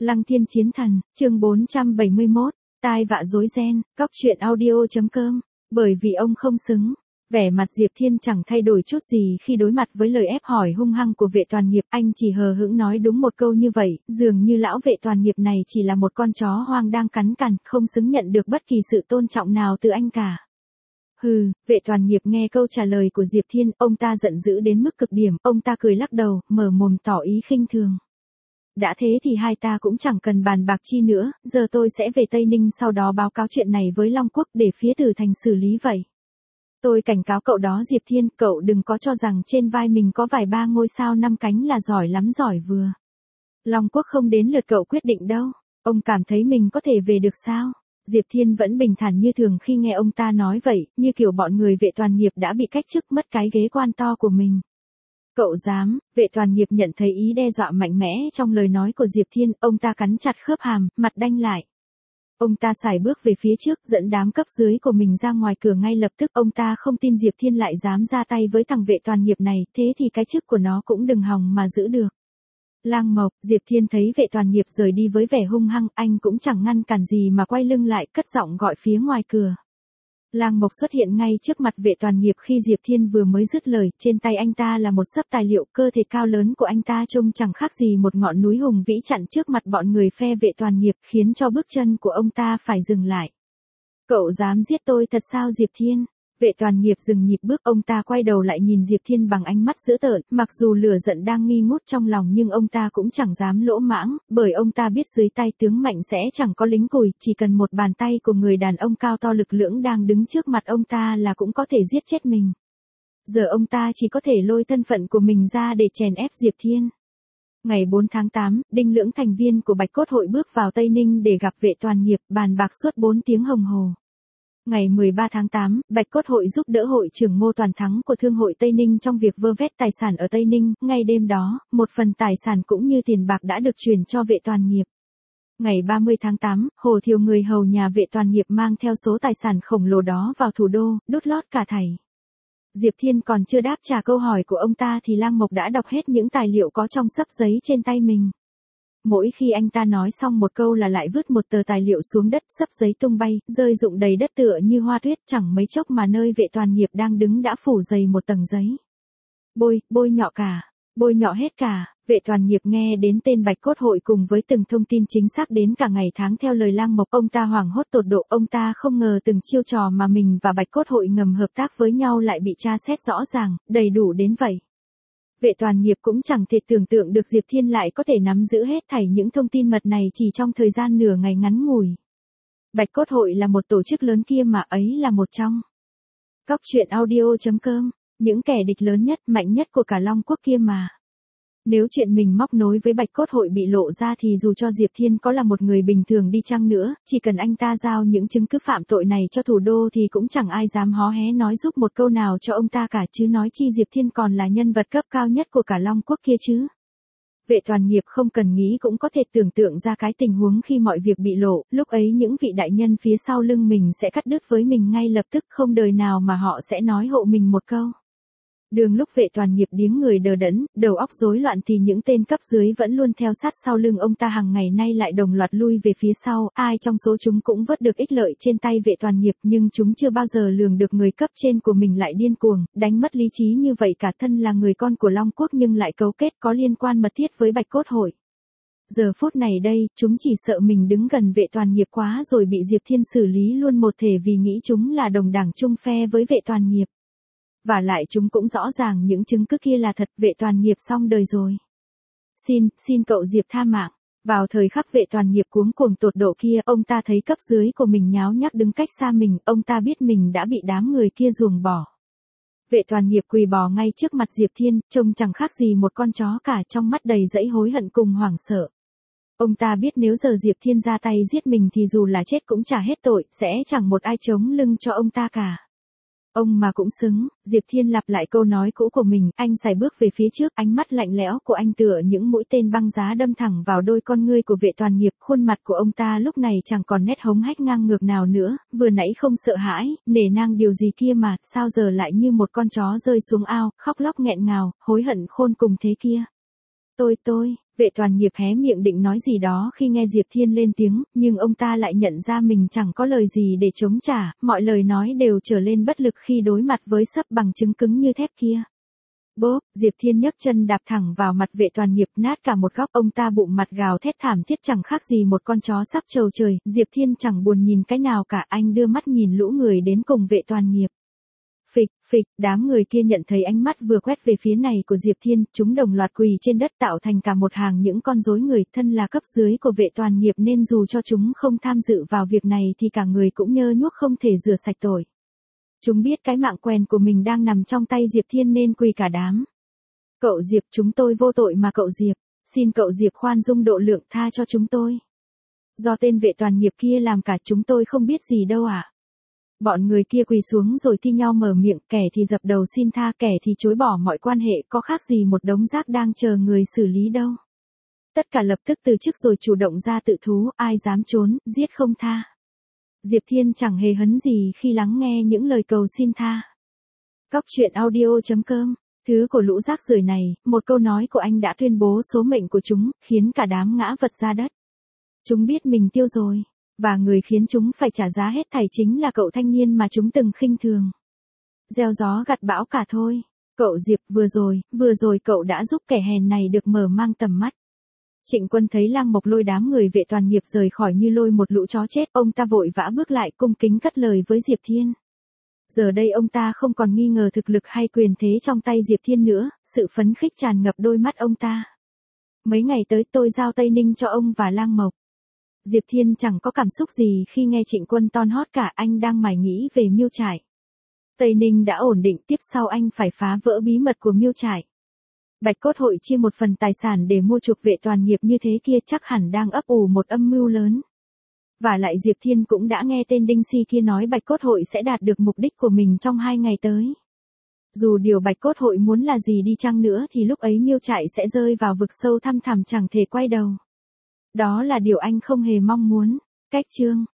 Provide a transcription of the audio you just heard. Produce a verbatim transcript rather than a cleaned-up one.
Lăng Thiên Chiến Thần, chương bốn trăm bảy mươi mốt, tai vạ rối ren, cóc truyện audio.com, bởi vì ông không xứng. Vẻ mặt Diệp Thiên chẳng thay đổi chút gì khi đối mặt với lời ép hỏi hung hăng của vệ toàn nghiệp, anh chỉ hờ hững nói đúng một câu như vậy, dường như lão vệ toàn nghiệp này chỉ là một con chó hoang đang cắn cằn, không xứng nhận được bất kỳ sự tôn trọng nào từ anh cả. Hừ, vệ toàn nghiệp nghe câu trả lời của Diệp Thiên, ông ta giận dữ đến mức cực điểm, ông ta cười lắc đầu, mở mồm tỏ ý khinh thường. Đã thế thì hai ta cũng chẳng cần bàn bạc chi nữa, giờ tôi sẽ về Tây Ninh sau đó báo cáo chuyện này với Long Quốc để phía Từ Thành xử lý vậy. Tôi cảnh cáo cậu đó Diệp Thiên, cậu đừng có cho rằng trên vai mình có vài ba ngôi sao năm cánh là giỏi lắm giỏi vừa. Long Quốc không đến lượt cậu quyết định đâu, ông cảm thấy mình có thể về được sao? Diệp Thiên vẫn bình thản như thường khi nghe ông ta nói vậy, như kiểu bọn người vệ toàn nghiệp đã bị cách chức mất cái ghế quan to của mình. Cậu dám, vệ toàn nghiệp nhận thấy ý đe dọa mạnh mẽ trong lời nói của Diệp Thiên, ông ta cắn chặt khớp hàm, mặt đanh lại. Ông ta sải bước về phía trước, dẫn đám cấp dưới của mình ra ngoài cửa ngay lập tức, ông ta không tin Diệp Thiên lại dám ra tay với thằng vệ toàn nghiệp này, thế thì cái chức của nó cũng đừng hòng mà giữ được. Lang Mộc, Diệp Thiên thấy vệ toàn nghiệp rời đi với vẻ hung hăng, anh cũng chẳng ngăn cản gì mà quay lưng lại, cất giọng gọi phía ngoài cửa. Lang Mộc xuất hiện ngay trước mặt vệ toàn nghiệp khi Diệp Thiên vừa mới dứt lời, trên tay anh ta là một xấp tài liệu, cơ thể cao lớn của anh ta trông chẳng khác gì một ngọn núi hùng vĩ chặn trước mặt bọn người phe vệ toàn nghiệp, khiến cho bước chân của ông ta phải dừng lại. Cậu dám giết tôi thật sao Diệp Thiên? Vệ toàn nghiệp dừng nhịp bước, ông ta quay đầu lại nhìn Diệp Thiên bằng ánh mắt dữ tợn, mặc dù lửa giận đang nghi ngút trong lòng nhưng ông ta cũng chẳng dám lỗ mãng, bởi ông ta biết dưới tay tướng mạnh sẽ chẳng có lính cùi, chỉ cần một bàn tay của người đàn ông cao to lực lưỡng đang đứng trước mặt ông ta là cũng có thể giết chết mình. Giờ ông ta chỉ có thể lôi thân phận của mình ra để chèn ép Diệp Thiên. Ngày bốn tháng tám, Đinh Lưỡng thành viên của Bạch Cốt Hội bước vào Tây Ninh để gặp vệ toàn nghiệp, bàn bạc suốt bốn tiếng đồng hồ. Ngày mười ba tháng tám, Bạch Cốt Hội giúp đỡ hội trưởng Ngô Toàn Thắng của Thương hội Tây Ninh trong việc vơ vét tài sản ở Tây Ninh, ngay đêm đó, một phần tài sản cũng như tiền bạc đã được chuyển cho vệ toàn nghiệp. Ngày ba mươi tháng tám, Hồ Thiều người hầu nhà vệ toàn nghiệp mang theo số tài sản khổng lồ đó vào thủ đô, đút lót cả thảy. Diệp Thiên còn chưa đáp trả câu hỏi của ông ta thì Lang Mộc đã đọc hết những tài liệu có trong xấp giấy trên tay mình. Mỗi khi anh ta nói xong một câu là lại vứt một tờ tài liệu xuống đất, xấp giấy tung bay, rơi rụng đầy đất tựa như hoa tuyết, chẳng mấy chốc mà nơi vệ toàn nghiệp đang đứng đã phủ dày một tầng giấy. Bôi, bôi nhọ cả, bôi nhọ hết cả. Vệ toàn nghiệp nghe đến tên Bạch Cốt Hội cùng với từng thông tin chính xác đến cả ngày tháng theo lời Lang Mộc, ông ta hoảng hốt tột độ, ông ta không ngờ từng chiêu trò mà mình và Bạch Cốt Hội ngầm hợp tác với nhau lại bị tra xét rõ ràng, đầy đủ đến vậy. Vệ toàn nghiệp cũng chẳng thể tưởng tượng được Diệp Thiên lại có thể nắm giữ hết thảy những thông tin mật này chỉ trong thời gian nửa ngày ngắn ngủi. Bạch Cốt Hội là một tổ chức lớn kia mà ấy là một trong. Cóc truyện audio.com, những kẻ địch lớn nhất, mạnh nhất của cả Long Quốc kia mà. Nếu chuyện mình móc nối với Bạch Cốt Hội bị lộ ra thì dù cho Diệp Thiên có là một người bình thường đi chăng nữa, chỉ cần anh ta giao những chứng cứ phạm tội này cho thủ đô thì cũng chẳng ai dám hó hé nói giúp một câu nào cho ông ta cả, chứ nói chi Diệp Thiên còn là nhân vật cấp cao nhất của cả Long Quốc kia chứ. Vệ toàn nghiệp không cần nghĩ cũng có thể tưởng tượng ra cái tình huống khi mọi việc bị lộ, lúc ấy những vị đại nhân phía sau lưng mình sẽ cắt đứt với mình ngay lập tức, không đời nào mà họ sẽ nói hộ mình một câu. Đường lúc vệ toàn nghiệp điếng người đờ đẫn, đầu óc rối loạn thì những tên cấp dưới vẫn luôn theo sát sau lưng ông ta hàng ngày nay lại đồng loạt lui về phía sau, ai trong số chúng cũng vớt được ích lợi trên tay vệ toàn nghiệp nhưng chúng chưa bao giờ lường được người cấp trên của mình lại điên cuồng, đánh mất lý trí như vậy, cả thân là người con của Long Quốc nhưng lại cấu kết có liên quan mật thiết với Bạch Cốt Hội. Giờ phút này đây, chúng chỉ sợ mình đứng gần vệ toàn nghiệp quá rồi bị Diệp Thiên xử lý luôn một thể vì nghĩ chúng là đồng đảng chung phe với vệ toàn nghiệp. Và lại chúng cũng rõ ràng những chứng cứ kia là thật, vệ toàn nghiệp xong đời rồi. Xin, xin cậu Diệp tha mạng. Vào thời khắc vệ toàn nghiệp cuống cuồng tột độ kia, ông ta thấy cấp dưới của mình nháo nhác đứng cách xa mình, ông ta biết mình đã bị đám người kia ruồng bỏ. Vệ toàn nghiệp quỳ bò ngay trước mặt Diệp Thiên, trông chẳng khác gì một con chó cả, trong mắt đầy dẫy hối hận cùng hoảng sợ. Ông ta biết nếu giờ Diệp Thiên ra tay giết mình thì dù là chết cũng trả hết tội, sẽ chẳng một ai chống lưng cho ông ta cả. Ông mà cũng xứng, Diệp Thiên lặp lại câu nói cũ của mình, anh sải bước về phía trước, ánh mắt lạnh lẽo của anh tựa những mũi tên băng giá đâm thẳng vào đôi con ngươi của vệ toàn nghiệp, khuôn mặt của ông ta lúc này chẳng còn nét hống hách ngang ngược nào nữa, vừa nãy không sợ hãi, nể nang điều gì kia mà, sao giờ lại như một con chó rơi xuống ao, khóc lóc nghẹn ngào, hối hận khôn cùng thế kia. Tôi tôi, vệ toàn nghiệp hé miệng định nói gì đó khi nghe Diệp Thiên lên tiếng, nhưng ông ta lại nhận ra mình chẳng có lời gì để chống trả, mọi lời nói đều trở lên bất lực khi đối mặt với sấp bằng chứng cứng như thép kia. Bốp, Diệp Thiên nhấc chân đạp thẳng vào mặt vệ toàn nghiệp nát cả một góc, ông ta bụng mặt gào thét thảm thiết chẳng khác gì một con chó sắp trầu trời, Diệp Thiên chẳng buồn nhìn cái nào cả, anh đưa mắt nhìn lũ người đến cùng vệ toàn nghiệp. Phịch, phịch, đám người kia nhận thấy ánh mắt vừa quét về phía này của Diệp Thiên, chúng đồng loạt quỳ trên đất tạo thành cả một hàng những con rối người, thân là cấp dưới của vệ toàn nghiệp nên dù cho chúng không tham dự vào việc này thì cả người cũng nhơ nhuốc không thể rửa sạch tội. Chúng biết cái mạng quèn của mình đang nằm trong tay Diệp Thiên nên quỳ cả đám. Cậu Diệp, chúng tôi vô tội mà cậu Diệp, xin cậu Diệp khoan dung độ lượng tha cho chúng tôi. Do tên vệ toàn nghiệp kia làm cả, chúng tôi không biết gì đâu ạ. À. Bọn người kia quỳ xuống rồi thi nhau mở miệng, kẻ thì dập đầu xin tha, kẻ thì chối bỏ mọi quan hệ, có khác gì một đống rác đang chờ người xử lý đâu. Tất cả lập tức từ chức rồi chủ động ra tự thú, ai dám trốn, giết không tha. Diệp Thiên chẳng hề hấn gì khi lắng nghe những lời cầu xin tha. Cóc truyện audio chấm com, thứ của lũ rác rưởi này, một câu nói của anh đã tuyên bố số mệnh của chúng, khiến cả đám ngã vật ra đất. Chúng biết mình tiêu rồi, và người khiến chúng phải trả giá hết thảy chính là cậu thanh niên mà chúng từng khinh thường. Gieo gió gặt bão cả thôi. Cậu Diệp, vừa rồi, vừa rồi cậu đã giúp kẻ hèn này được mở mang tầm mắt. Trịnh Quân thấy Lăng Mộc lôi đám người vệ toàn nghiệp rời khỏi như lôi một lũ chó chết, ông ta vội vã bước lại cung kính cất lời với Diệp Thiên. Giờ đây ông ta không còn nghi ngờ thực lực hay quyền thế trong tay Diệp Thiên nữa, sự phấn khích tràn ngập đôi mắt ông ta. Mấy ngày tới tôi giao Tây Ninh cho ông và Lăng Mộc. Diệp Thiên chẳng có cảm xúc gì khi nghe Trịnh Quân ton hót cả, anh đang mải nghĩ về Miêu Trại. Tây Ninh đã ổn định, tiếp sau anh phải phá vỡ bí mật của Miêu Trại. Bạch Cốt Hội chia một phần tài sản để mua chuộc vệ toàn nghiệp như thế kia chắc hẳn đang ấp ủ một âm mưu lớn. Và lại Diệp Thiên cũng đã nghe tên Đinh Si kia nói Bạch Cốt Hội sẽ đạt được mục đích của mình trong hai ngày tới. Dù điều Bạch Cốt Hội muốn là gì đi chăng nữa thì lúc ấy Miêu Trại sẽ rơi vào vực sâu thăm thẳm chẳng thể quay đầu. Đó là điều anh không hề mong muốn. Cách chương